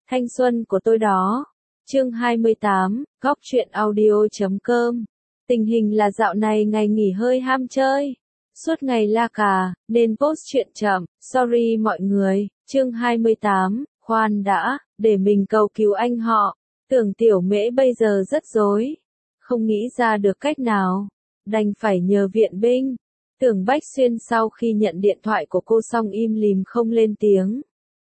Thanh xuân của tôi đó. Chương 28, góc truyện audio.com. Tình hình là dạo này ngày nghỉ hơi ham chơi. Suốt ngày la cà, nên post chuyện chậm, sorry mọi người. Chương 28, khoan đã, để mình cầu cứu anh họ. Tưởng Tiểu Mễ bây giờ rất rối. Không nghĩ ra được cách nào. Đành phải nhờ viện binh. Tưởng Bách Xuyên sau khi nhận điện thoại của cô xong im lìm không lên tiếng.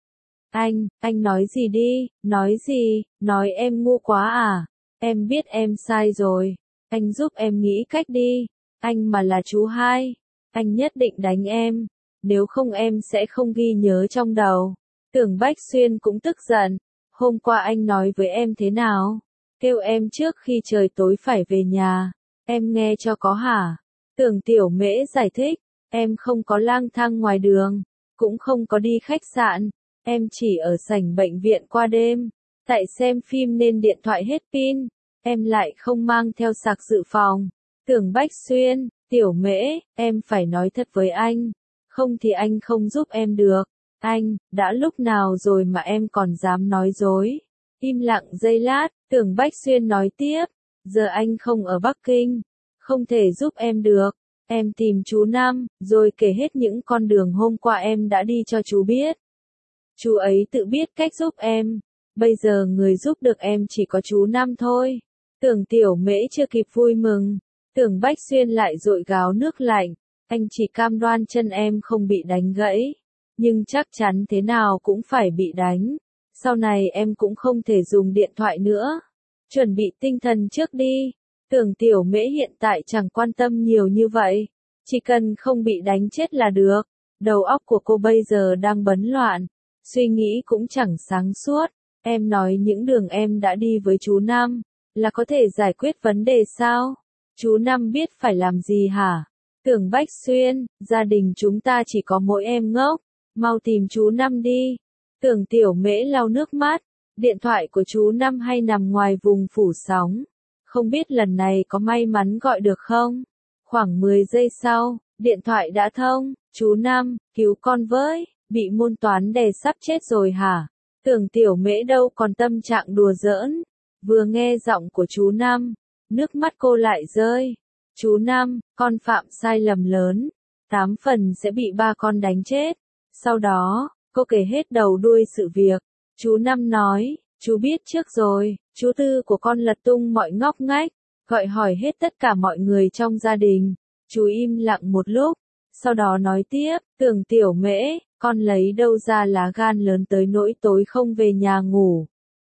Anh nói gì đi, nói gì, nói em ngu quá à, em biết em sai rồi, anh giúp em nghĩ cách đi, anh mà là chú hai, anh nhất định đánh em, nếu không em sẽ không ghi nhớ trong đầu. Tưởng Bách Xuyên cũng tức giận, hôm qua anh nói với em thế nào, kêu em trước khi trời tối phải về nhà, em nghe cho có hả? Tưởng Tiểu Mễ giải thích, em không có lang thang ngoài đường, cũng không có đi khách sạn. Em chỉ ở sảnh bệnh viện qua đêm, tại xem phim nên điện thoại hết pin, em lại không mang theo sạc dự phòng. Tưởng Bách Xuyên, Tiểu Mễ, em phải nói thật với anh, không thì anh không giúp em được. Anh, đã lúc nào rồi mà em còn dám nói dối. Im lặng giây lát, Tưởng Bách Xuyên nói tiếp, giờ anh không ở Bắc Kinh, không thể giúp em được. Em tìm chú Năm, rồi kể hết những con đường hôm qua em đã đi cho chú biết. Chú ấy tự biết cách giúp em. Bây giờ người giúp được em chỉ có chú Năm thôi. Tưởng Tiểu Mễ chưa kịp vui mừng. Tưởng Bách Xuyên lại dội gáo nước lạnh. Anh chỉ cam đoan chân em không bị đánh gãy. Nhưng chắc chắn thế nào cũng phải bị đánh. Sau này em cũng không thể dùng điện thoại nữa. Chuẩn bị tinh thần trước đi. Tưởng Tiểu Mễ hiện tại chẳng quan tâm nhiều như vậy. Chỉ cần không bị đánh chết là được. Đầu óc của cô bây giờ đang bấn loạn. Suy nghĩ cũng chẳng sáng suốt, em nói những đường em đã đi với chú Năm, là có thể giải quyết vấn đề sao? Chú Năm biết phải làm gì hả? Tưởng Bách Xuyên, gia đình chúng ta chỉ có mỗi em ngốc, mau tìm chú Năm đi. Tưởng Tiểu Mễ lau nước mắt, điện thoại của chú Năm hay nằm ngoài vùng phủ sóng, không biết lần này có may mắn gọi được không? Khoảng 10 giây sau, điện thoại đã thông, chú Năm, cứu con với. Bị môn toán đè sắp chết rồi hả? Tưởng Tiểu Mễ đâu còn tâm trạng đùa giỡn. Vừa nghe giọng của chú Năm, nước mắt cô lại rơi. Chú Năm, con phạm sai lầm lớn. 8 phần sẽ bị ba con đánh chết. Sau đó, cô kể hết đầu đuôi sự việc. Chú Năm nói, chú biết trước rồi, chú Tư của con lật tung mọi ngóc ngách, gọi hỏi hết tất cả mọi người trong gia đình. Chú im lặng một lúc, sau đó nói tiếp, Tưởng Tiểu Mễ, con lấy đâu ra lá gan lớn tới nỗi tối không về nhà ngủ.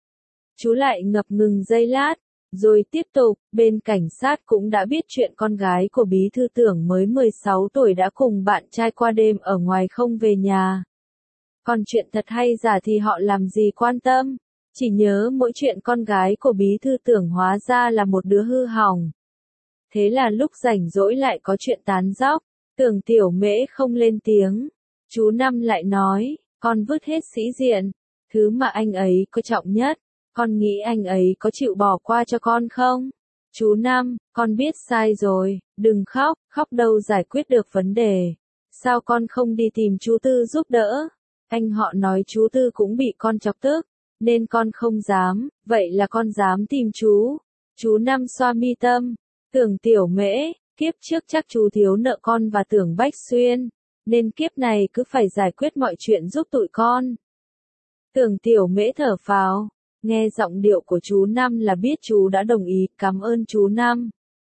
Chú lại ngập ngừng giây lát, rồi tiếp tục, bên cảnh sát cũng đã biết chuyện con gái của bí thư Tưởng mới 16 tuổi đã cùng bạn trai qua đêm ở ngoài không về nhà. Còn chuyện thật hay giả thì họ làm gì quan tâm, chỉ nhớ mỗi chuyện con gái của bí thư Tưởng hóa ra là một đứa hư hỏng. Thế là lúc rảnh rỗi lại có chuyện tán dóc, Tưởng Tiểu Mễ không lên tiếng. Chú Năm lại nói, con vứt hết sĩ diện, thứ mà anh ấy có trọng nhất, con nghĩ anh ấy có chịu bỏ qua cho con không? Chú Năm, con biết sai rồi, đừng khóc, khóc đâu giải quyết được vấn đề. Sao con không đi tìm chú Tư giúp đỡ? Anh họ nói chú Tư cũng bị con chọc tức, nên con không dám, vậy là con dám tìm chú. Chú Năm xoa mi tâm, Tưởng Tiểu Mễ, kiếp trước chắc chú thiếu nợ con và Tưởng Bách Xuyên. Nên kiếp này cứ phải giải quyết mọi chuyện giúp tụi con. Tưởng Tiểu Mễ thở phào, nghe giọng điệu của chú Năm là biết chú đã đồng ý, cảm ơn chú Năm.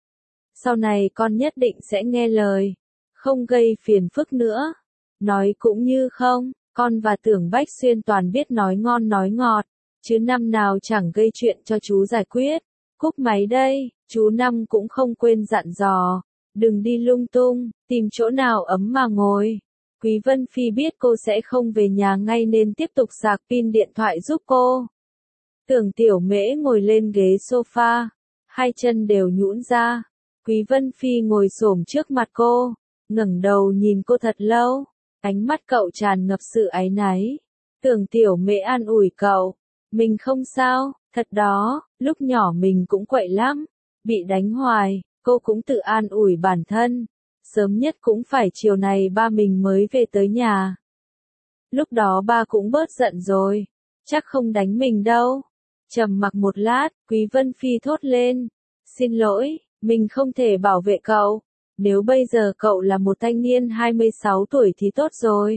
Sau này con nhất định sẽ nghe lời, không gây phiền phức nữa. Nói cũng như không, con và Tưởng Bách Xuyên toàn biết nói ngon nói ngọt, chứ năm nào chẳng gây chuyện cho chú giải quyết. Cúp máy đây, chú Năm cũng không quên dặn dò. Đừng đi lung tung, tìm chỗ nào ấm mà ngồi. Quý Vân Phi biết cô sẽ không về nhà ngay nên tiếp tục sạc pin điện thoại giúp cô. Tưởng Tiểu Mễ ngồi lên ghế sofa, hai chân đều nhũn ra. Quý Vân Phi ngồi xổm trước mặt cô, ngẩng đầu nhìn cô thật lâu, ánh mắt cậu tràn ngập sự áy náy. Tưởng Tiểu Mễ an ủi cậu, mình không sao, thật đó, lúc nhỏ mình cũng quậy lắm, bị đánh hoài. Cô cũng tự an ủi bản thân, sớm nhất cũng phải chiều này ba mình mới về tới nhà. Lúc đó ba cũng bớt giận rồi, Chắc không đánh mình đâu. Trầm mặc một lát, Quý Vân Phi thốt lên. Xin lỗi, mình không thể bảo vệ cậu. Nếu bây giờ cậu là một thanh niên 26 tuổi thì tốt rồi.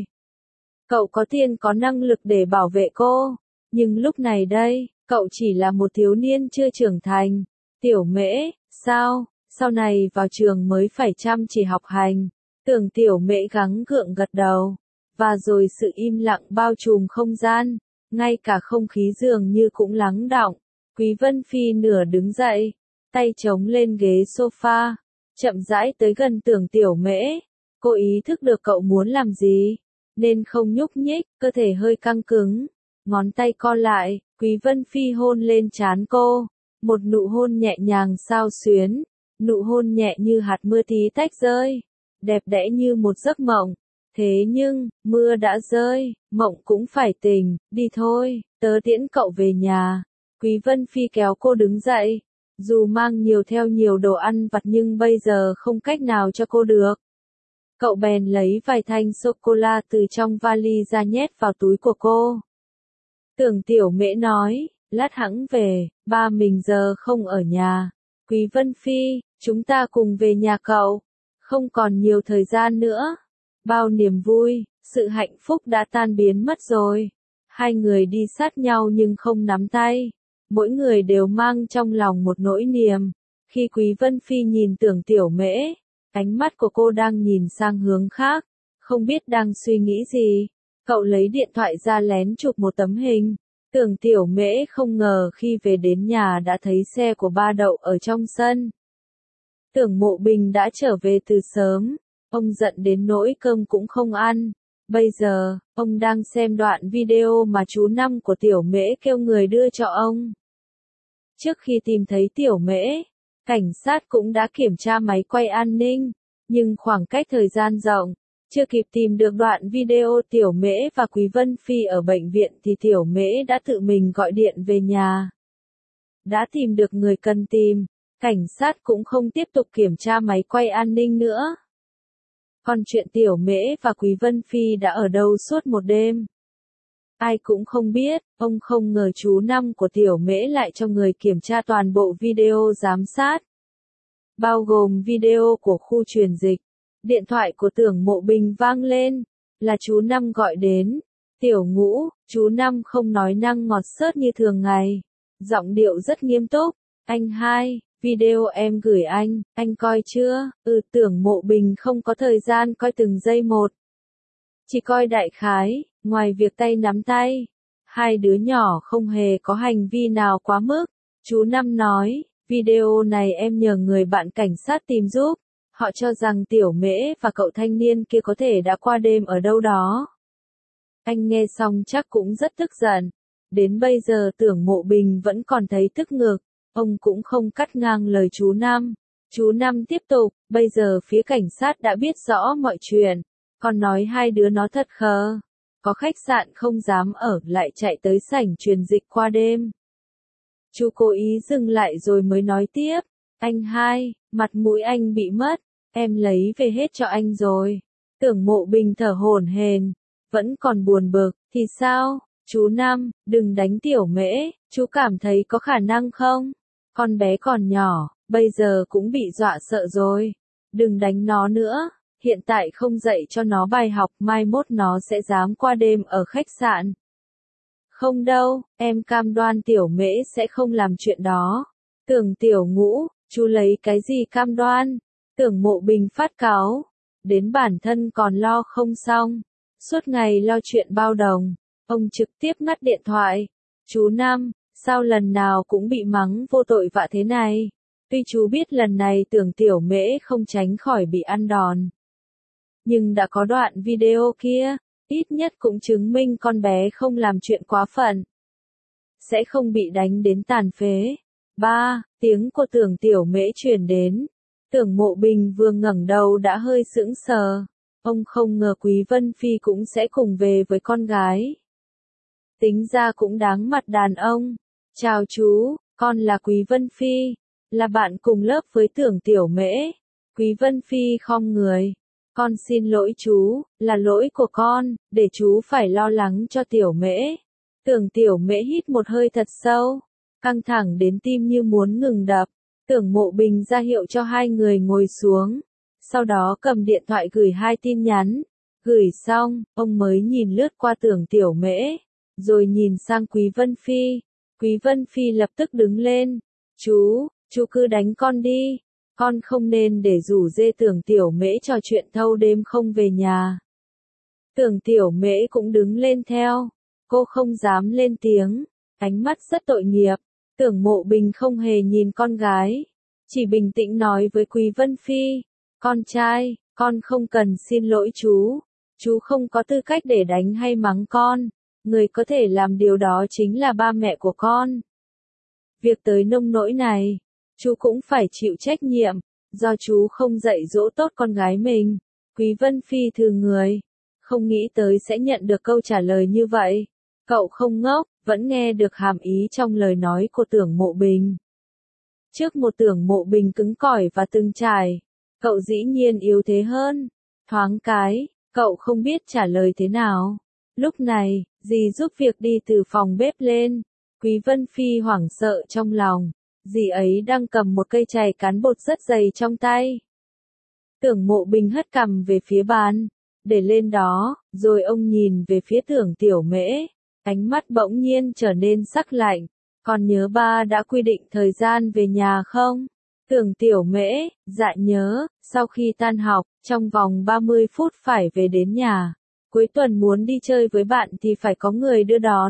Cậu có tiền có năng lực để bảo vệ cô. Nhưng lúc này đây, cậu chỉ là một thiếu niên chưa trưởng thành. Tiểu Mễ, sao? Sau này vào trường mới phải chăm chỉ học hành. Tưởng Tiểu Mễ gắng gượng gật đầu. Và rồi sự im lặng bao trùm không gian. Ngay cả không khí dường như cũng lắng đọng. Quý Vân Phi nửa đứng dậy, tay chống lên ghế sofa, chậm rãi tới gần Tưởng Tiểu Mễ. Cô ý thức được cậu muốn làm gì, nên không nhúc nhích, cơ thể hơi căng cứng. Ngón tay co lại, Quý Vân Phi hôn lên trán cô. Một nụ hôn nhẹ nhàng xao xuyến, nụ hôn nhẹ như hạt mưa tí tách rơi, đẹp đẽ như một giấc mộng. Thế nhưng, mưa đã rơi, mộng cũng phải tỉnh, đi thôi, tớ tiễn cậu về nhà. Quý Vân Phi kéo cô đứng dậy, dù mang theo nhiều đồ ăn vặt nhưng bây giờ không cách nào cho cô được. Cậu bèn lấy vài thanh sô-cô-la từ trong vali ra nhét vào túi của cô. Tưởng Tiểu Mễ nói, lát hẵng về, ba mình giờ không ở nhà. Quý Vân Phi, chúng ta cùng về nhà cậu, không còn nhiều thời gian nữa. Bao niềm vui, sự hạnh phúc đã tan biến mất rồi. Hai người đi sát nhau nhưng không nắm tay. Mỗi người đều mang trong lòng một nỗi niềm. Khi Quý Vân Phi nhìn Tưởng Tiểu Mễ, ánh mắt của cô đang nhìn sang hướng khác, không biết đang suy nghĩ gì. Cậu lấy điện thoại ra lén chụp một tấm hình. Tưởng Tiểu Mễ không ngờ khi về đến nhà đã thấy xe của ba đậu ở trong sân. Tưởng Mộ Bình đã trở về từ sớm. Ông giận đến nỗi cơm cũng không ăn. Bây giờ, ông đang xem đoạn video mà chú Năm của Tiểu Mễ kêu người đưa cho ông. Trước khi tìm thấy Tiểu Mễ, cảnh sát cũng đã kiểm tra máy quay an ninh, nhưng khoảng cách thời gian rộng, chưa kịp tìm được đoạn video Tiểu Mễ và Quý Vân Phi ở bệnh viện thì Tiểu Mễ đã tự mình gọi điện về nhà. Đã tìm được người cần tìm, cảnh sát cũng không tiếp tục kiểm tra máy quay an ninh nữa. Còn chuyện Tiểu Mễ và Quý Vân Phi đã ở đâu suốt một đêm, ai cũng không biết. Ông không ngờ chú Năm của Tiểu Mễ lại cho người kiểm tra toàn bộ video giám sát, bao gồm video của khu truyền dịch. Điện thoại của Tưởng Mộ Bình vang lên, là chú Năm gọi đến. Tiểu Ngũ, chú Năm không nói năng ngọt xớt như thường ngày, giọng điệu rất nghiêm túc. Anh hai, video em gửi anh coi chưa? Tưởng Mộ Bình không có thời gian coi từng giây một. Chỉ coi đại khái, ngoài việc tay nắm tay, hai đứa nhỏ không hề có hành vi nào quá mức. Chú Năm nói, video này em nhờ người bạn cảnh sát tìm giúp. Họ cho rằng Tiểu Mễ và cậu thanh niên kia có thể đã qua đêm ở đâu đó. Anh nghe xong chắc cũng rất tức giận. Đến bây giờ Tưởng Mộ Bình vẫn còn thấy tức ngực. Ông cũng không cắt ngang lời chú Năm. Chú Năm tiếp tục, bây giờ phía cảnh sát đã biết rõ mọi chuyện. Còn nói hai đứa nó thật khờ. Có khách sạn không dám ở lại chạy tới sảnh truyền dịch qua đêm. Chú cố ý dừng lại rồi mới nói tiếp. Anh hai, mặt mũi anh bị mất. Em lấy về hết cho anh rồi. Tưởng Mộ Bình thở hổn hển, vẫn còn buồn bực. Thì sao? Chú Năm, đừng đánh Tiểu Mễ. Chú cảm thấy có khả năng không? Con bé còn nhỏ, bây giờ cũng bị dọa sợ rồi. Đừng đánh nó nữa. Hiện tại không dạy cho nó bài học, mai mốt nó sẽ dám qua đêm ở khách sạn. Không đâu, em cam đoan Tiểu Mễ sẽ không làm chuyện đó. Tưởng Tiểu Ngũ, chú lấy cái gì cam đoan? Tưởng Mộ Bình phát cáu, đến bản thân còn lo không xong, suốt ngày lo chuyện bao đồng. Ông trực tiếp ngắt điện thoại. Chú Năm, sao lần nào cũng bị mắng vô tội vạ thế này? Tuy chú biết lần này Tưởng Tiểu Mễ không tránh khỏi bị ăn đòn, nhưng đã có đoạn video kia, ít nhất cũng chứng minh con bé không làm chuyện quá phận, sẽ không bị đánh đến tàn phế. Tiếng của Tưởng Tiểu Mễ truyền đến. Tưởng Mộ Bình vừa ngẩng đầu đã hơi sững sờ. Ông không ngờ Quý Vân Phi cũng sẽ cùng về với con gái. Tính ra cũng đáng mặt đàn ông. Chào chú, con là Quý Vân Phi, là bạn cùng lớp với Tưởng Tiểu Mễ. Quý Vân Phi khom người. Con xin lỗi chú, là lỗi của con, để chú phải lo lắng cho Tiểu Mễ. Tưởng Tiểu Mễ hít một hơi thật sâu, căng thẳng đến tim như muốn ngừng đập. Tưởng Mộ Bình ra hiệu cho hai người ngồi xuống, sau đó cầm điện thoại gửi 2 tin nhắn. Gửi xong, ông mới nhìn lướt qua Tưởng Tiểu Mễ, rồi nhìn sang Quý Vân Phi. Quý Vân Phi lập tức đứng lên. Chú cứ đánh con đi. Con không nên để rủ rê Tưởng Tiểu Mễ trò chuyện thâu đêm không về nhà. Tưởng Tiểu Mễ cũng đứng lên theo. Cô không dám lên tiếng, ánh mắt rất tội nghiệp. Tưởng Mộ Bình không hề nhìn con gái, chỉ bình tĩnh nói với Quý Vân Phi. Con trai, con không cần xin lỗi chú không có tư cách để đánh hay mắng con. Người có thể làm điều đó chính là ba mẹ của con. Việc tới nông nỗi này, chú cũng phải chịu trách nhiệm, do chú không dạy dỗ tốt con gái mình. Quý Vân Phi thừ người, không nghĩ tới sẽ nhận được câu trả lời như vậy. Cậu không ngốc, vẫn nghe được hàm ý trong lời nói của Tưởng Mộ Bình. Trước một Tưởng Mộ Bình cứng cỏi và từng trải, cậu dĩ nhiên yếu thế hơn. Thoáng cái, cậu không biết trả lời thế nào. Lúc này, dì giúp việc đi từ phòng bếp lên. Quý Vân Phi hoảng sợ trong lòng. Dì ấy đang cầm một cây chày cán bột rất dày trong tay. Tưởng Mộ Bình hất cằm về phía bàn, để lên đó, rồi ông nhìn về phía Tưởng Tiểu Mễ. Ánh mắt bỗng nhiên trở nên sắc lạnh. Còn nhớ ba đã quy định thời gian về nhà không? Tưởng Tiểu Mễ, dạ nhớ, sau khi tan học, trong vòng 30 phút phải về đến nhà. Cuối tuần muốn đi chơi với bạn thì phải có người đưa đón.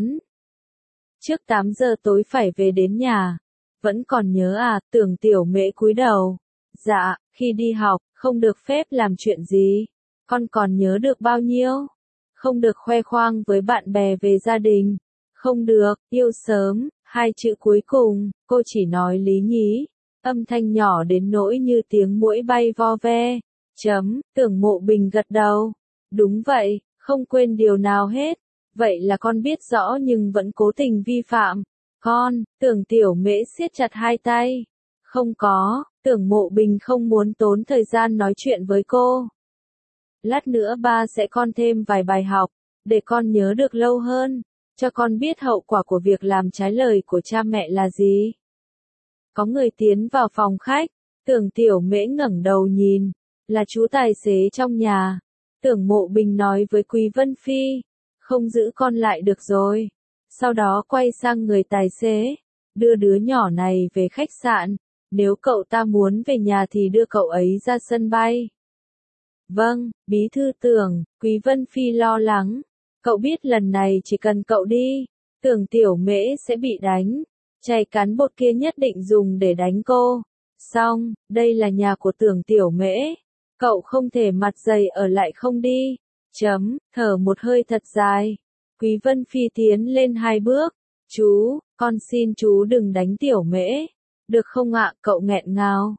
Trước 8 giờ tối phải về đến nhà. Vẫn còn nhớ à? Tưởng Tiểu Mễ cúi đầu. Dạ, khi đi học, không được phép làm chuyện gì. Con còn nhớ được bao nhiêu? Không được khoe khoang với bạn bè về gia đình. Không được, yêu sớm, 2 chữ cuối cùng, cô chỉ nói lý nhí. Âm thanh nhỏ đến nỗi như tiếng muỗi bay vo ve. Tưởng Mộ Bình gật đầu. Đúng vậy, không quên điều nào hết. Vậy là con biết rõ nhưng vẫn cố tình vi phạm. Tưởng Tiểu Mễ siết chặt hai tay. Không có, Tưởng Mộ Bình không muốn tốn thời gian nói chuyện với cô. Lát nữa ba sẽ con thêm vài bài học, để con nhớ được lâu hơn, cho con biết hậu quả của việc làm trái lời của cha mẹ là gì. Có người tiến vào phòng khách, Tưởng Tiểu Mễ ngẩng đầu nhìn, là chú tài xế trong nhà. Tưởng Mộ Bình nói với Quý Vân Phi, không giữ con lại được rồi. Sau đó quay sang người tài xế, đưa đứa nhỏ này về khách sạn, nếu cậu ta muốn về nhà thì đưa cậu ấy ra sân bay. Vâng, bí thư Tưởng, Quý Vân Phi lo lắng. Cậu biết lần này chỉ cần cậu đi, Tưởng Tiểu Mễ sẽ bị đánh. Chày cán bột kia nhất định dùng để đánh cô. Xong, đây là nhà của Tưởng Tiểu Mễ. Cậu không thể mặt dày ở lại không đi. Thở một hơi thật dài. Quý Vân Phi tiến lên 2 bước. Con xin chú đừng đánh Tiểu Mễ. Được không ạ? Cậu nghẹn ngào.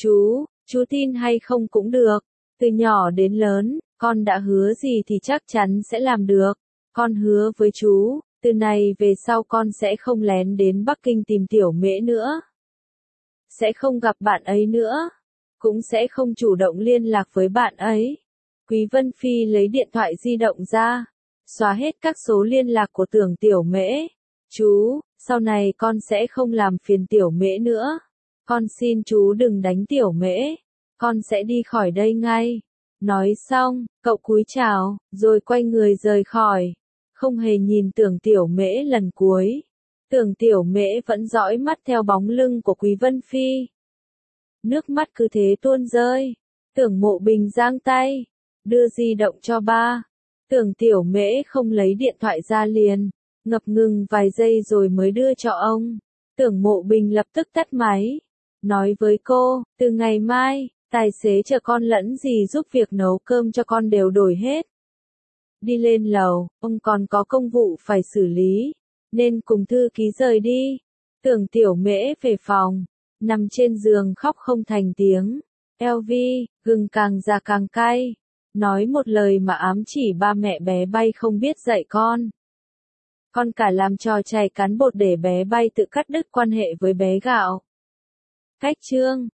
Chú tin hay không cũng được. Từ nhỏ đến lớn, con đã hứa gì thì chắc chắn sẽ làm được. Con hứa với chú, từ này về sau con sẽ không lén đến Bắc Kinh tìm Tiểu Mễ nữa. Sẽ không gặp bạn ấy nữa. Cũng sẽ không chủ động liên lạc với bạn ấy. Quý Vân Phi lấy điện thoại di động ra, xóa hết các số liên lạc của Tưởng Tiểu Mễ. Sau này con sẽ không làm phiền Tiểu Mễ nữa. Con xin chú đừng đánh Tiểu Mễ. Con sẽ đi khỏi đây ngay. Nói xong, cậu cúi chào, rồi quay người rời khỏi. Không hề nhìn Tưởng Tiểu Mễ lần cuối. Tưởng Tiểu Mễ vẫn dõi mắt theo bóng lưng của Quý Vân Phi. Nước mắt cứ thế tuôn rơi. Tưởng Mộ Bình giang tay, đưa di động cho ba. Tưởng Tiểu Mễ không lấy điện thoại ra liền, ngập ngừng vài giây rồi mới đưa cho ông. Tưởng Mộ Bình lập tức tắt máy. Nói với cô, từ ngày mai, tài xế chở con lẫn dì giúp việc nấu cơm cho con đều đổi hết. Đi lên lầu, ông còn có công vụ phải xử lý, nên cùng thư ký rời đi. Tưởng Tiểu Mễ về phòng, nằm trên giường khóc không thành tiếng. LV, gừng càng già càng cay. Nói một lời mà ám chỉ ba mẹ bé Bay không biết dạy con. Con cả làm trò chày cán bột để bé Bay tự cắt đứt quan hệ với bé Gạo. Cách chương